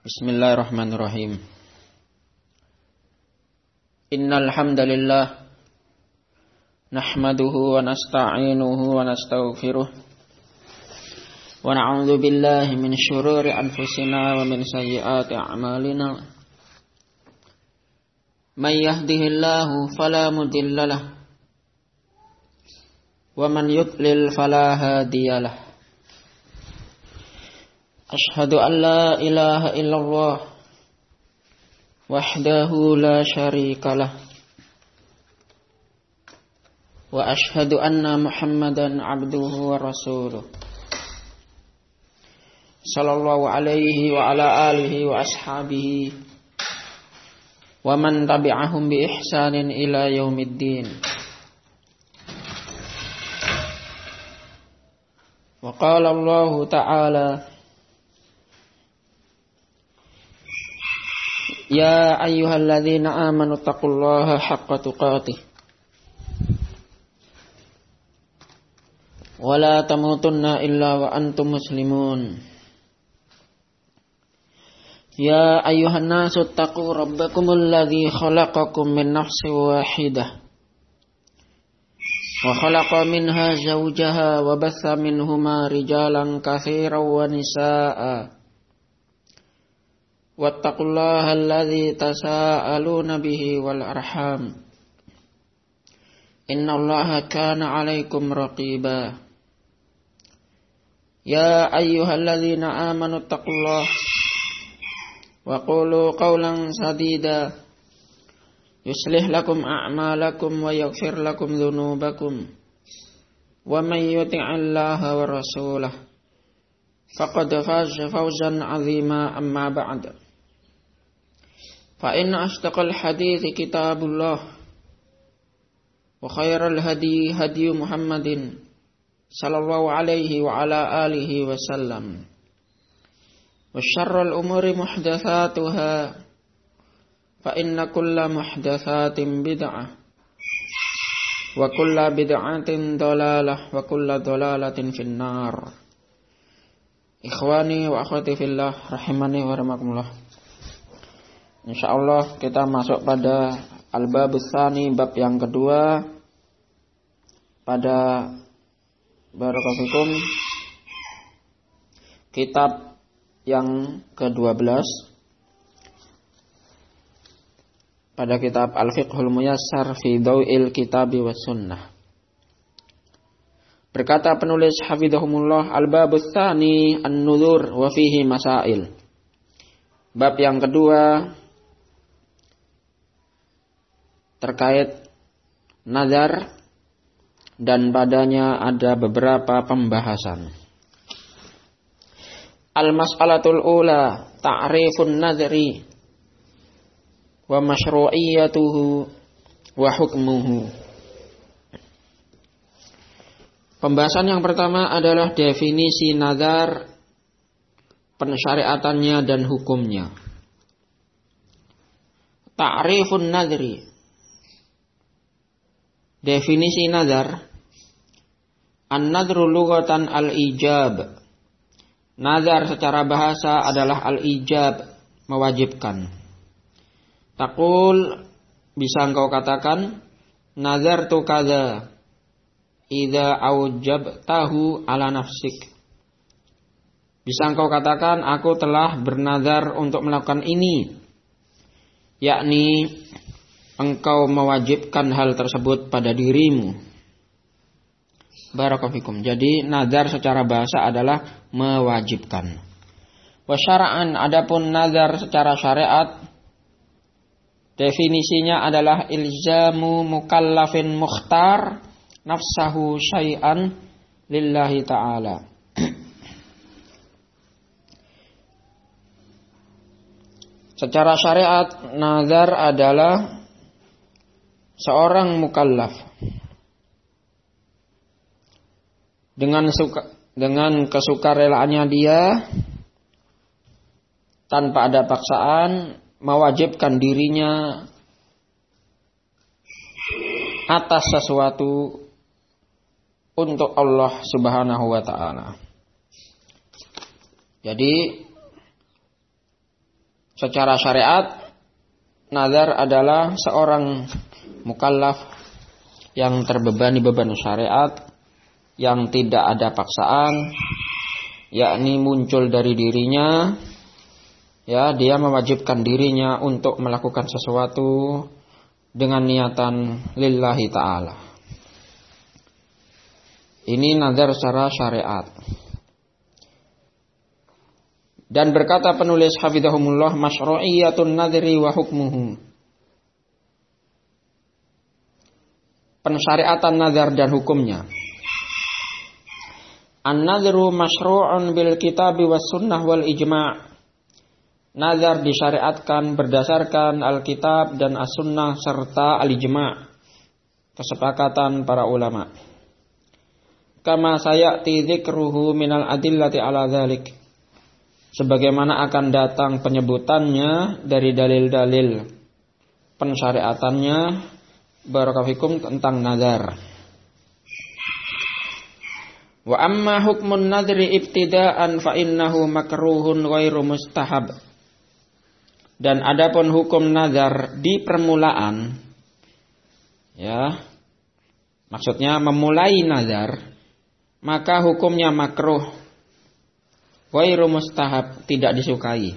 Bismillahirrahmanirrahim. Innal hamdalillah nahmaduhu wa nasta'inuhu wa nastaghfiruh wa na'udzu billahi min syururi anfusina wa min sayyiati a'malina. May yahdihillahu fala mudhillalah wa man yudlil fala hadiyalah. Ashhadu an la ilaha illallah wahdahu la syarikalah wa ashhadu anna Muhammadan abduhu wa rasuluh sallallahu alaihi wa ala alihi wa ashabihi wa man tabi'ahum bi ihsanin ila yaumiddin. Wa qala Allah ta'ala: Ya ayyuhalladzina amanu taqullaha haqqa tuqatih wa la tamutunna illa wa antum muslimun. Ya ayyuhan nasu taqu rabbakumul ladzi khalaqakum min nafsin wahidah wa khalaqa minha zawjaha wa batha minhuma rijalan katsiran wa nisaa'a. Wattaqullaha alladzi tasaaluna bihi wal arham innallaha kana 'alaikum raqiba. Ya ayyuhalladzina amanu taqullaha wa qulu qawlan sadida yuslih lakum a'malakum wa yaghfir lakum dhunubakum wa may yuti'illaha wa rasulahu faqad faza fawzan 'azima. Amma ba'd. Fa inna asdaqal hadithi kitabullah wa khairal hadi hadi Muhammadin sallallahu alaihi wa ala alihi wa sallam wa syarrul umuri muhdatsatuha fa inna kulla muhdatsatin bid'ah wa kulla bid'atin dhalalah wa kulla dhalalatin finnar. Ikhwani wa akhwati fillah rahimani wa rahmakumullah. Insyaallah kita masuk pada al-babus tsani, bab yang kedua pada barakallahu kitab yang ke-12 pada kitab Al-Fiqhul Muyassar fi Dhau'il Kitabi was Sunnah. Berkata penulis hafizahumullah, al-babus tsani an-nuzur wa fihi masail. Bab yang kedua terkait nazar dan padanya ada beberapa pembahasan. Al-mas'alatul ula ta'rifun nazri wa masyru'iyyatuhu wa hukmuhu. Pembahasan yang pertama adalah definisi nazar, pensyariatannya dan hukumnya. Ta'rifun nazri. Definisi nazar. An-nadru lughatan al-ijab. Nazar secara bahasa adalah al-ijab, mewajibkan. Taqul, bisa engkau katakan, nazartu kadza idza aujabtahu ala nafsik. Bisa engkau katakan, aku telah bernazar untuk melakukan ini, yakni engkau mewajibkan hal tersebut pada dirimu. Barakallahu fikum. Jadi nazar secara bahasa adalah mewajibkan. Wa syara'an, adapun nazar secara syariat definisinya adalah ilzamu mukallafin mukhtar nafsahu syai'an lillahi ta'ala. Secara syariat nazar adalah seorang mukallaf dengan kesukarelaannya dia tanpa ada paksaan mewajibkan dirinya atas sesuatu untuk Allah Subhanahu wa taala. Jadi secara syariat nazar adalah seorang mukallaf yang terbebani beban syariat, yang tidak ada paksaan, yakni muncul dari dirinya, ya, dia mewajibkan dirinya untuk melakukan sesuatu dengan niatan lillahi ta'ala. Ini nazar secara syariat. Dan berkata penulis hafizahumullah, masyru'iyatun nadri wa hukmuhu. Pensyariatan nazar dan hukumnya. An-nadru masyru'un bil kitabi was sunnah wal ijma'. Nazar disyariatkan berdasarkan Alkitab dan As-Sunnah serta Al-Ijma', kesepakatan para ulama. Kama sayati dzikruhu minal adillati ala dzalik. Sebagaimana akan datang penyebutannya dari dalil-dalil pensyariatannya barakallahu tentang nazar. Wa amma hukmun nadri ibtida'an fa innahu makruhun ghairu mustahab. Dan adapun hukum nazar di permulaan, ya, maksudnya memulai nazar, maka hukumnya makruh, ghairu mustahab, tidak disukai.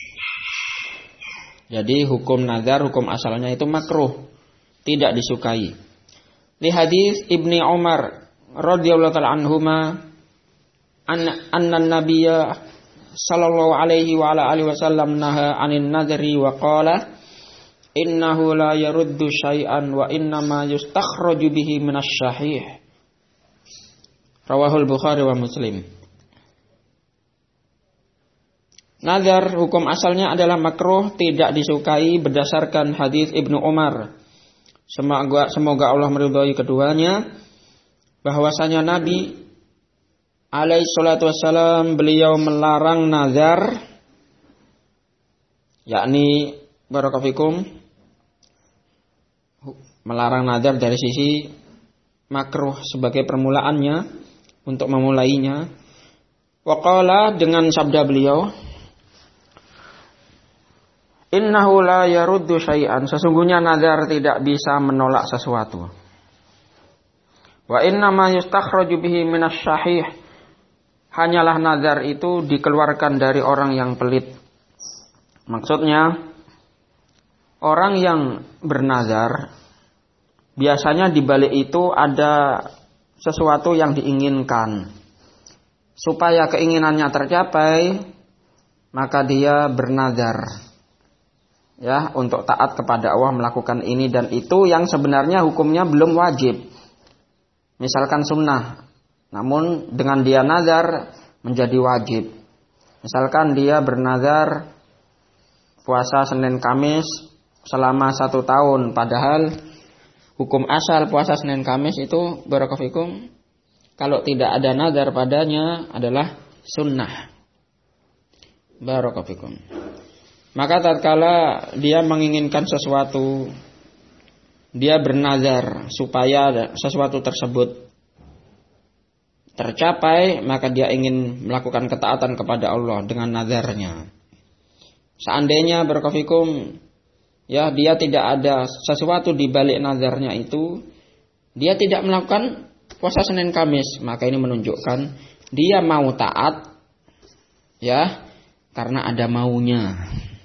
Jadi hukum nazar, hukum asalnya itu makruh, tidak disukai. Li hadis Ibni Umar radhiyallahu ta'ala anhuma anna nabiyya sallallahu alaihi wa ala alihi wasallam naha 'anil nadri wa qala innahu la yaruddu syai'an wa innama yustakhraju bihi minasy syahih. Rawahul Bukhari wa Muslim. Nazar hukum asalnya adalah makruh, tidak disukai berdasarkan hadis Ibnu Umar. Semoga Allah meridhai keduanya, bahwasanya Nabi alaihi salatu wassalam beliau melarang nazar, yakni barakallahu melarang nazar dari sisi makruh sebagai permulaannya untuk memulainya. Wa qala, dengan sabda beliau, innahu la yaruddu syai'an, sesungguhnya nazar tidak bisa menolak sesuatu. Wa innama yustakhraju bihi minasy syahih, hanyalah nazar itu dikeluarkan dari orang yang pelit. Maksudnya, orang yang bernazar biasanya di balik itu ada sesuatu yang diinginkan. Supaya keinginannya tercapai, maka dia bernazar, ya, untuk taat kepada Allah, melakukan ini dan itu yang sebenarnya hukumnya belum wajib. Misalkan sunnah, namun dengan dia nazar menjadi wajib. Misalkan dia bernazar puasa Senin Kamis selama 1 tahun, padahal hukum asal puasa Senin Kamis itu barakallahu kalau tidak ada nazar padanya adalah sunnah. Barakallahu. Maka tatkala dia menginginkan sesuatu, dia bernazar supaya sesuatu tersebut tercapai, maka dia ingin melakukan ketaatan kepada Allah dengan nazarnya. Seandainya barakallahu, ya, dia tidak ada sesuatu di balik nazarnya itu, dia tidak melakukan puasa Senin Kamis, maka ini menunjukkan dia mau taat, ya, karena ada maunya.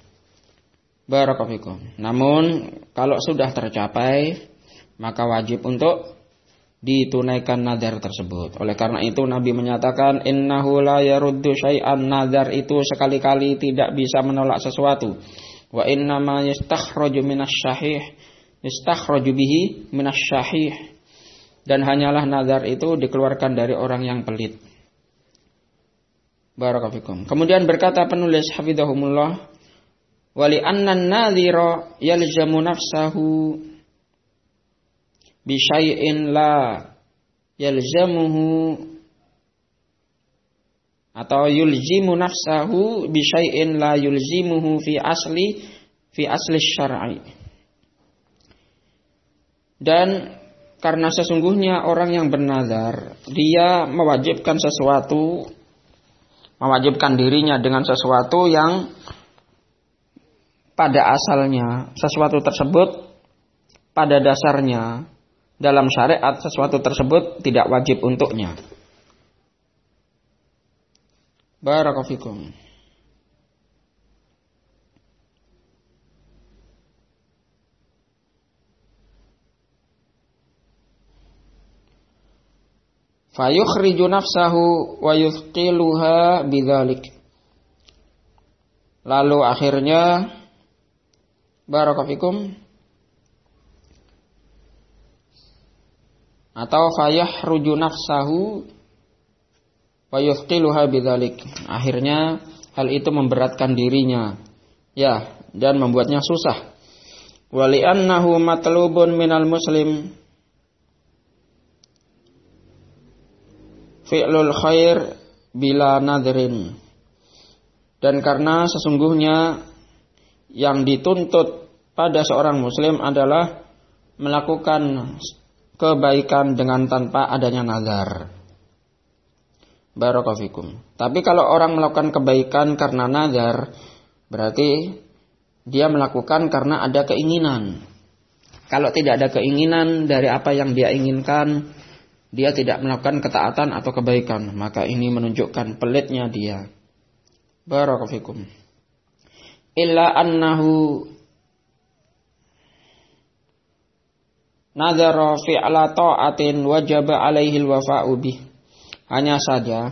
Barakallahu. Namun kalau sudah tercapai, maka wajib untuk ditunaikan nazar tersebut. Oleh karena itu Nabi menyatakan innahu la yaruddu syai'an, nazar itu sekali-kali tidak bisa menolak sesuatu. Wa innama yastakhraju minasy syahih, yastakhraju bihi minasy syahih, dan hanyalah nazar itu dikeluarkan dari orang yang pelit. Barakallahu. Kemudian berkata penulis hafizahumullah, wali annan nadhira yalzamu nafsahu bi syai'in la yalzamuhu, atau yulzimu nafsahu bi syai'in la yulzimuhu fi asli syar'i. Dan karena sesungguhnya orang yang bernazar, dia mewajibkan sesuatu, mewajibkan dirinya dengan sesuatu yang pada asalnya sesuatu tersebut, pada dasarnya dalam syariat sesuatu tersebut tidak wajib untuknya. Barakallahu fikum. Fayukhriju nafsahu wa yuthqiluha bidzalik. Lalu akhirnya barakallahu fikum, atau fayahruju nafsahu wa yuthqiluha bidzalik. Akhirnya hal itu memberatkan dirinya, ya, dan membuatnya susah. Wa li'annahu matlubun minal muslim fi'lul khair bila nadrin. Dan karena sesungguhnya yang dituntut pada seorang muslim adalah melakukan kebaikan dengan tanpa adanya nazar. Barakallahu fikum. Tapi kalau orang melakukan kebaikan karena nazar, berarti dia melakukan karena ada keinginan. Kalau tidak ada keinginan dari apa yang dia inginkan, dia tidak melakukan ketaatan atau kebaikan, maka ini menunjukkan pelitnya dia. Barakallahu fikum. Illa annahu nazara fi'la ta'atin wajaba alaihi al-wafa'u bih. Hanya saja,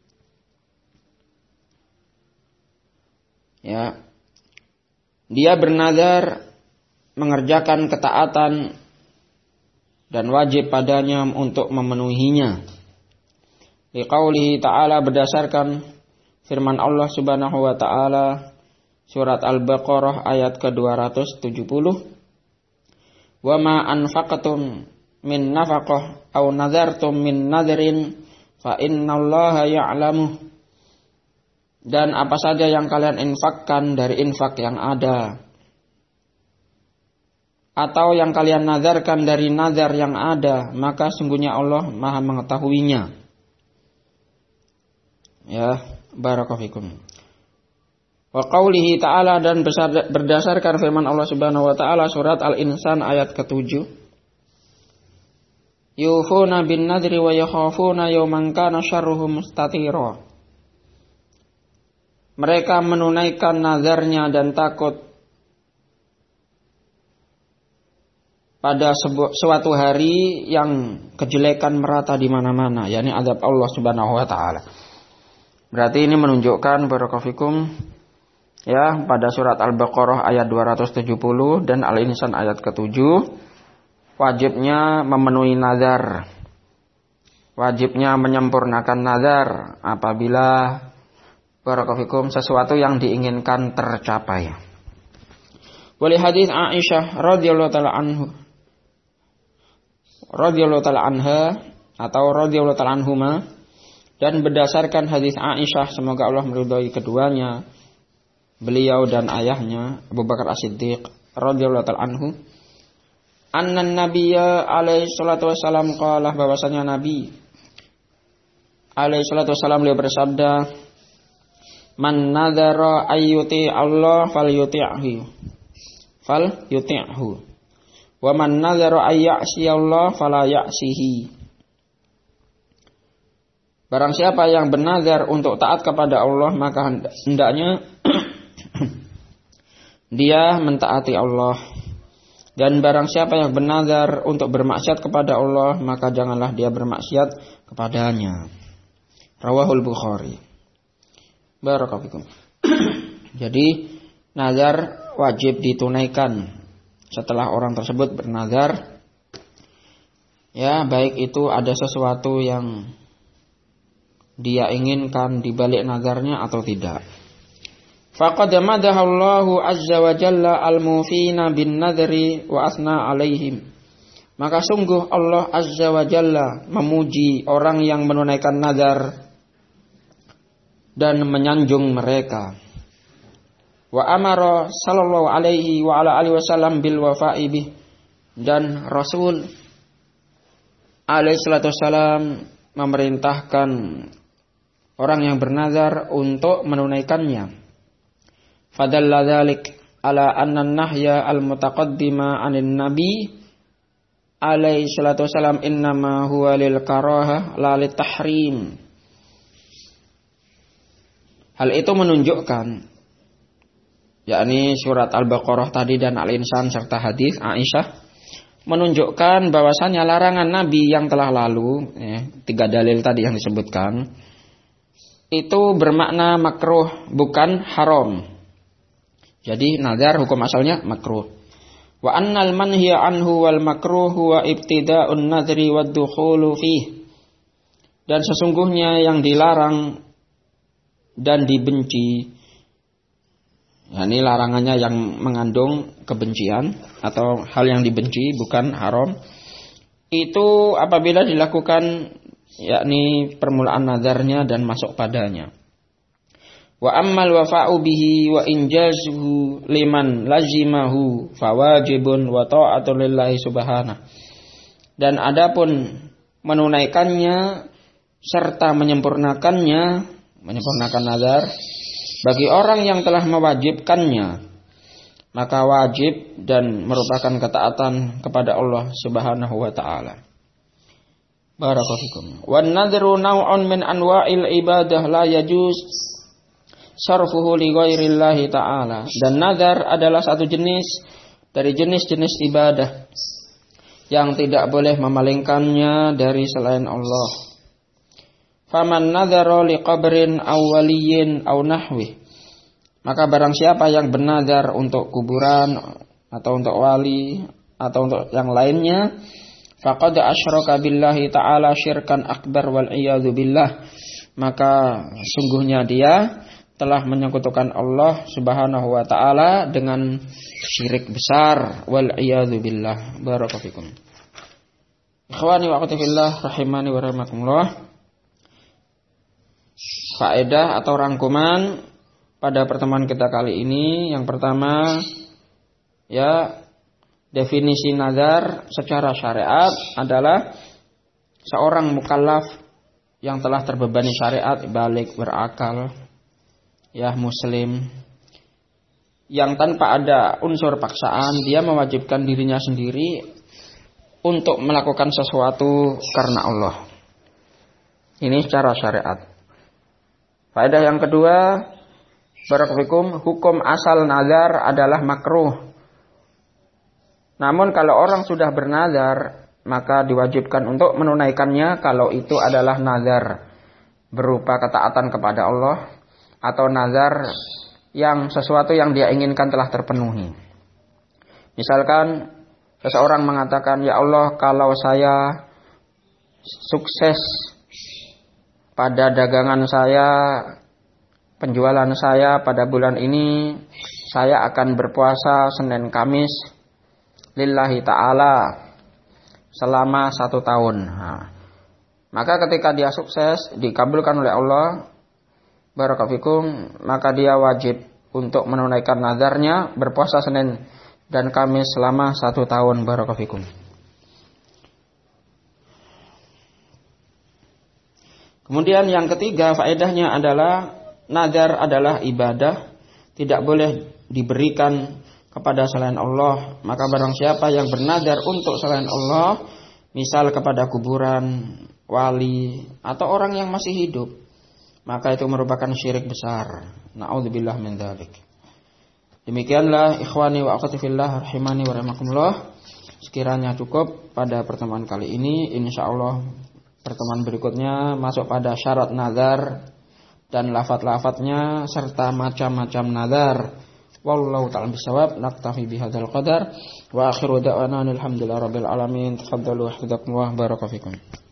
ya, dia bernazar mengerjakan ketaatan dan wajib padanya untuk memenuhinya. Liqaulihi ta'ala, berdasarkan firman Allah Subhanahu wa ta'ala surat Al-Baqarah ayat ke-270. Wa ma anfaqtum min nafaqah aw nadartum min nadrin fa innallaha ya'lamu. Dan apa saja yang kalian infakkan dari infak yang ada, atau yang kalian nazarkan dari nazar yang ada, maka sungguhnya Allah Maha mengetahuinya. Ya, barakallahu fikum. Wa qaulihi ta'ala, dan berdasarkan firman Allah Subhanahu wa ta'ala surat Al-Insan ayat ke-7. Yufuna bin nadri wa yakhafuna yawman kana syarruhu mustatira. Mereka menunaikan nazarnya dan takut pada suatu hari yang kejelekan merata di mana-mana, yakni azab Allah Subhanahu wa taala. Berarti ini menunjukkan barakallahu fikum, ya, pada surat Al-Baqarah ayat 270 dan Al-Insan ayat ke-7, wajibnya memenuhi nazar. Wajibnya menyempurnakan nazar apabila barakallahu fikum sesuatu yang diinginkan tercapai. Wali hadis Aisyah radhiyallahu taala anha atau radhiyallahu taala anhuma, dan berdasarkan hadis Aisyah, semoga Allah meridhai keduanya, beliau dan ayahnya Abu Bakar As-Siddiq radhiyallahu taala anhu, annan nabiyya alaihi salatu wasalam qala, bahwasanya Nabi alaihi salatu wasalam beliau bersabda, man nadzara ayyuti Allah falyuti'hu wa man nadzara ayyasi Allah fala ya'sihi. Barang siapa yang bernazar untuk taat kepada Allah, maka hendaknya dia mentaati Allah. Dan barang siapa yang bernazar untuk bermaksiat kepada Allah, maka janganlah dia bermaksiat kepadanya. Rawahul Bukhari. Barakallahu fikum. Jadi nazar wajib ditunaikan setelah orang tersebut bernazar, ya, baik itu ada sesuatu yang dia inginkan di balik nazarnya atau tidak. Faqad madahallahu azza wa jalla al-mufina bin nadri wa asna alaihim. Maka sungguh Allah azza wa jalla memuji orang yang menunaikan nazar dan menyanjung mereka. Wa amara sallallahu alaihi wa ala alihi wasallam bil wafa'i bih, dan Rasul alaihi salatu wasallam memerintahkan orang yang bernazar untuk menunaikannya. Fadalla dzalik, ala anna nahya al-mutaqaddima 'anil nabi alaihi salatu wasalam innama huwa lil karahah la lit tahrim. Hal itu menunjukkan, yakni surat Al-Baqarah tadi dan Al-Insan serta hadis Aisyah, menunjukkan bahwasanya larangan Nabi yang telah lalu, 3 dalil tadi yang disebutkan, itu bermakna makruh bukan haram. Jadi nazar hukum asalnya makruh. Wa annal manhiya anhu wal makruh huwa ibtida'un nadri wad dukhulu fih. Dan sesungguhnya yang dilarang dan dibenci, yakni larangannya yang mengandung kebencian atau hal yang dibenci bukan haram, itu apabila dilakukan, yakni permulaan nazarnya dan masuk padanya. Wa ammal wafa'u bihi wa injazuhu liman lazimahu fawajibun wa ta'atu lillahi subhanahu. Dan adapun menunaikannya serta menyempurnakan nazar bagi orang yang telah mewajibkannya, maka wajib dan merupakan ketaatan kepada Allah Subhanahu wa taala. Barakallahu fikum. Wan nadhru naw'un min anwa'il ibadah la yajuz sarfuhu li ghairillahi ta'ala. Dan nazar adalah satu jenis dari jenis-jenis ibadah yang tidak boleh memalingkannya dari selain Allah. Faman nadhara li qabrin aw waliyyin aw nahwi. Maka barang siapa yang bernazar untuk kuburan atau untuk wali atau untuk yang lainnya, faqad asyraka billahi ta'ala syirkan akbar wal iyadzu billah. Maka sungguhnya dia telah menyekutukan Allah Subhanahu wa taala dengan syirik besar, wal iyadzu billah. Barakallahu fikum. Ikhwani wa akhwati fillah rahimani wa rahimakumullah. Faedah atau rangkuman pada pertemuan kita kali ini, yang pertama, ya, definisi nazar secara syariat adalah seorang mukallaf yang telah terbebani syariat, balik, berakal, ya, muslim, yang tanpa ada unsur paksaan, dia mewajibkan dirinya sendiri untuk melakukan sesuatu karena Allah. Ini secara syariat. Faedah yang kedua, barakallahu, hukum asal nazar adalah makruh. Namun kalau orang sudah bernazar, maka diwajibkan untuk menunaikannya kalau itu adalah nazar berupa ketaatan kepada Allah atau nazar yang sesuatu yang dia inginkan telah terpenuhi. Misalkan seseorang mengatakan, ya Allah, kalau saya sukses pada dagangan saya, penjualan saya pada bulan ini, saya akan berpuasa Senin Kamis lillahi ta'ala selama 1 tahun. Maka ketika dia sukses, dikabulkan oleh Allah, barakallahu fikum, maka dia wajib untuk menunaikan nazarnya berpuasa Senin dan Kamis selama 1 tahun. Barakallahu fikum. Kemudian yang ketiga, faedahnya adalah nazar adalah ibadah, tidak boleh diberikan kepada selain Allah. Maka barang siapa yang bernazar untuk selain Allah, misal kepada kuburan, wali, atau orang yang masih hidup, maka itu merupakan syirik besar. Na'udzubillah min dzalik. Demikianlah ikhwani wa akhwati fillah rahimani wa rahimakumullah. Sekiranya cukup pada pertemuan kali ini, insyaallah pertemuan berikutnya masuk pada syarat nazar dan lafaz-lafaznya serta macam-macam nazar. Wallahu ta'ala bisawab. Naktafi bihadzal qadar wa akhiru da'wana alhamdulillahi rabbil alamin. Tafaddalu wa hafizakumullah. Barakallahu fikum.